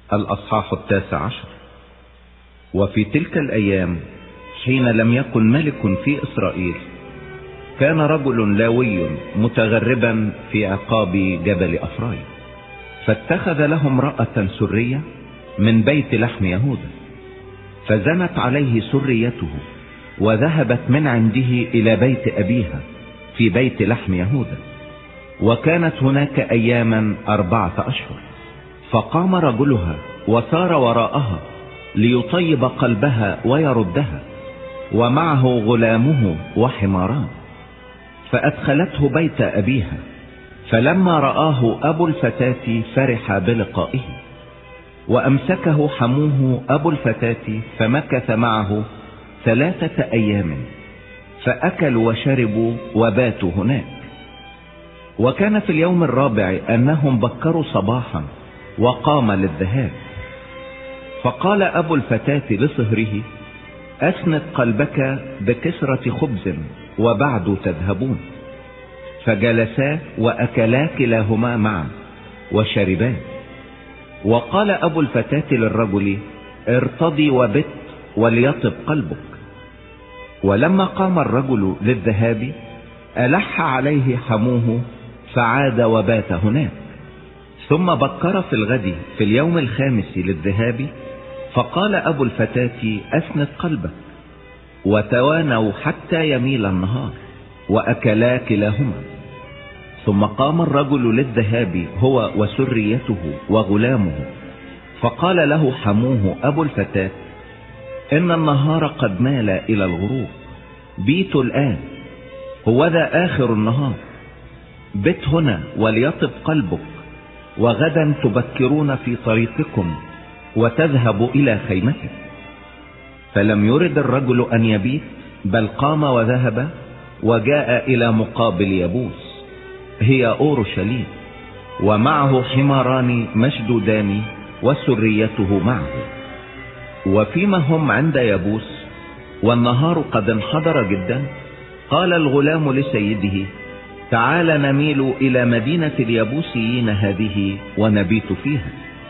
الأصحاح 19. وفي تلك الأيام حين لم يكن ملك في إسرائيل، كان رجل لاوي متغربا في عقاب جبل أفرايم، فاتخذ له امرأة سرية من بيت لحم يهوذا، فزنت عليه سريته وذهبت من عنده إلى بيت أبيها في بيت لحم يهوذا، وكانت هناك أياما 4 أشهر. فقام رجلها وسار وراءها ليطيب قلبها ويردها، ومعه غلامه وحماران، فأدخلته بيت أبيها. فلما رآه أبو الفتاة فرح بلقائه، وأمسكه حموه أبو الفتاة فمكث معه 3 أيام، فأكلوا وشربوا وباتوا هناك. وكان في اليوم الرابع أنهم بكروا صباحا وقام للذهاب. فقال أبو الفتاة لصهره: أسند قلبك بكسرة خبز وبعد تذهبون. فجلسا وأكلا كلاهما معا وشربا. وقال أبو الفتاة للرجل: ارتضي وبت وليطب قلبك. ولما قام الرجل للذهاب ألح عليه حموه فعاد وبات هناك. ثم بكر في الغد في اليوم الخامس للذهاب، فقال أبو الفتاة: أسند قلبك. وتوانوا حتى يميل النهار وأكلا كلاهما. ثم قام الرجل للذهاب هو وسريته وغلامه، فقال له حموه أبو الفتاة: إن النهار قد مال إلى الغروب، بيت الآن، هوذا آخر النهار، بت هنا وليطب قلبك، وغدا تبكرون في طريقكم وتذهب إلى خيمتك. فلم يرد الرجل أن يبيت، بل قام وذهب وجاء إلى مقابل يبوس، هي أورشليم، ومعه حماران مشدودان وسريته معه. وفيما هم عند يبوس والنهار قد انحدر جدا، قال الغلام لسيده: تعال نميل إلى مدينة اليبوسيين هذه ونبيت فيها.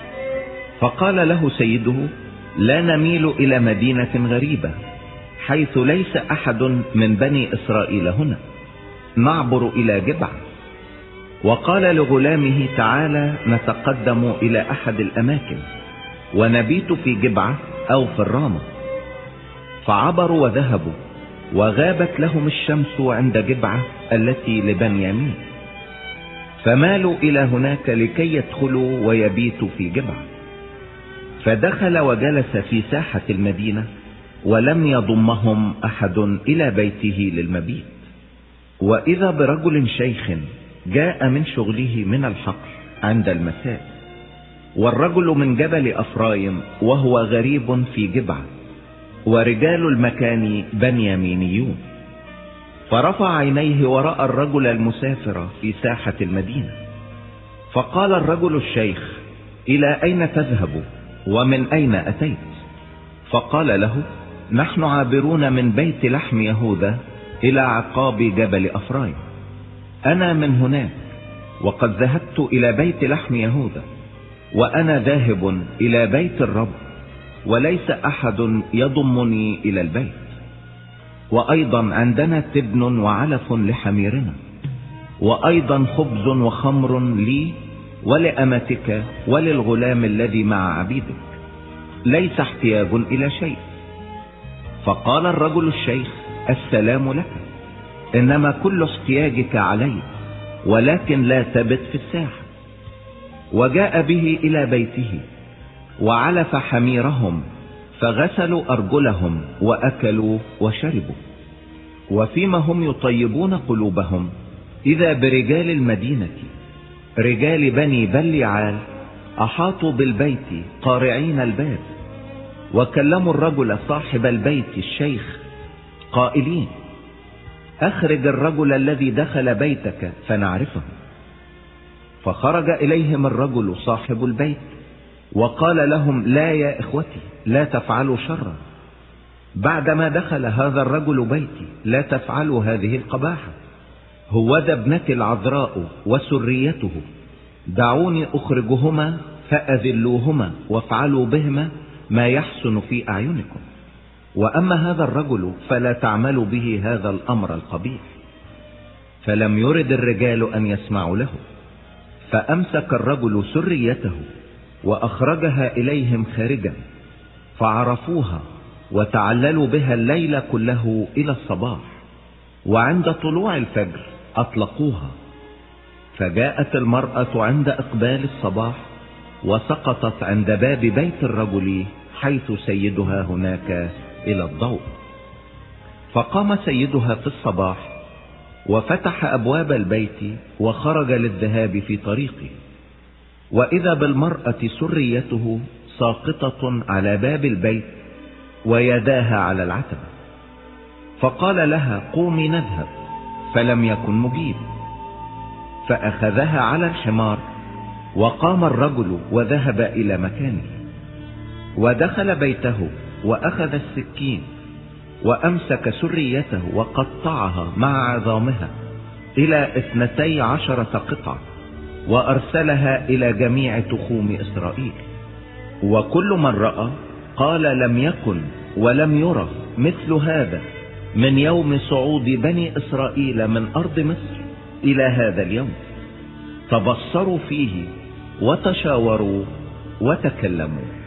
فقال له سيده: لا نميل إلى مدينة غريبة، حيث ليس أحد من بني إسرائيل هنا، نعبر إلى جبعة. وقال لغلامه: تعال نتقدم إلى أحد الأماكن ونبيت في جبعة أو في الرامة. فعبروا وذهبوا، وغابت لهم الشمس عند جبعة التي لبنيامين، فمالوا إلى هناك لكي يدخلوا ويبيتوا في جبعة. فدخل وجلس في ساحة المدينة، ولم يضمهم أحد إلى بيته للمبيت. وإذا برجل شيخ جاء من شغله من الحقل عند المساء، والرجل من جبل أفرايم وهو غريب في جبعة، ورجال المكان بنيامينيون. فرفع عينيه ورأى الرجل المسافر في ساحة المدينة. فقال الرجل الشيخ: إلى أين تذهب ومن أين أتيت؟ فقال له: نحن عابرون من بيت لحم يهوذا إلى عقاب جبل أفرايم، أنا من هناك، وقد ذهبت إلى بيت لحم يهوذا، وأنا ذاهب إلى بيت الرب، وليس أحد يضمني إلى البيت. وأيضا عندنا تبن وعلف لحميرنا، وأيضا خبز وخمر لي ولأمتك وللغلام الذي مع عبيدك، ليس احتياج إلى شيء. فقال الرجل الشيخ: السلام لك، إنما كل احتياجك علي، ولكن لا تبت في الساحة. وجاء به إلى بيته وعلف حميرهم، فغسلوا أرجلهم وأكلوا وشربوا. وفيما هم يطيبون قلوبهم، إذا برجال المدينة رجال بني بليعال أحاطوا بالبيت قارعين الباب، وكلموا الرجل صاحب البيت الشيخ قائلين: أخرج الرجل الذي دخل بيتك فنعرفه. فخرج إليهم الرجل صاحب البيت وقال لهم: لا يا إخوتي، لا تفعلوا شرا، بعدما دخل هذا الرجل بيتي لا تفعلوا هذه القباحة. هوذا ابنتي العذراء وسريته، دعوني أخرجهما فأذلوهما وافعلوا بهما ما يحسن في أعينكم، وأما هذا الرجل فلا تعملوا به هذا الأمر القبيح. فلم يرد الرجال أن يسمعوا له، فأمسك الرجل سريته وأخرجها إليهم خارجا، فعرفوها وتعللوا بها الليل كله إلى الصباح، وعند طلوع الفجر أطلقوها. فجاءت المرأة عند إقبال الصباح وسقطت عند باب بيت الرجل حيث سيدها هناك إلى الضوء. فقام سيدها في الصباح وفتح أبواب البيت وخرج للذهاب في طريقه، وإذا بالمرأة سريته ساقطة على باب البيت ويداها على العتبة. فقال لها قومي نذهب، فلم يكن مجيب. فأخذها على الحمار، وقام الرجل وذهب إلى مكانه، ودخل بيته وأخذ السكين وأمسك سريته وقطعها مع عظامها إلى 12 قطعة، وأرسلها إلى جميع تخوم إسرائيل. وكل من رأى قال لم يكن ولم يرى مثل هذا من يوم صعود بني إسرائيل من أرض مصر إلى هذا اليوم. تبصروا فيه وتشاوروا وتكلموا.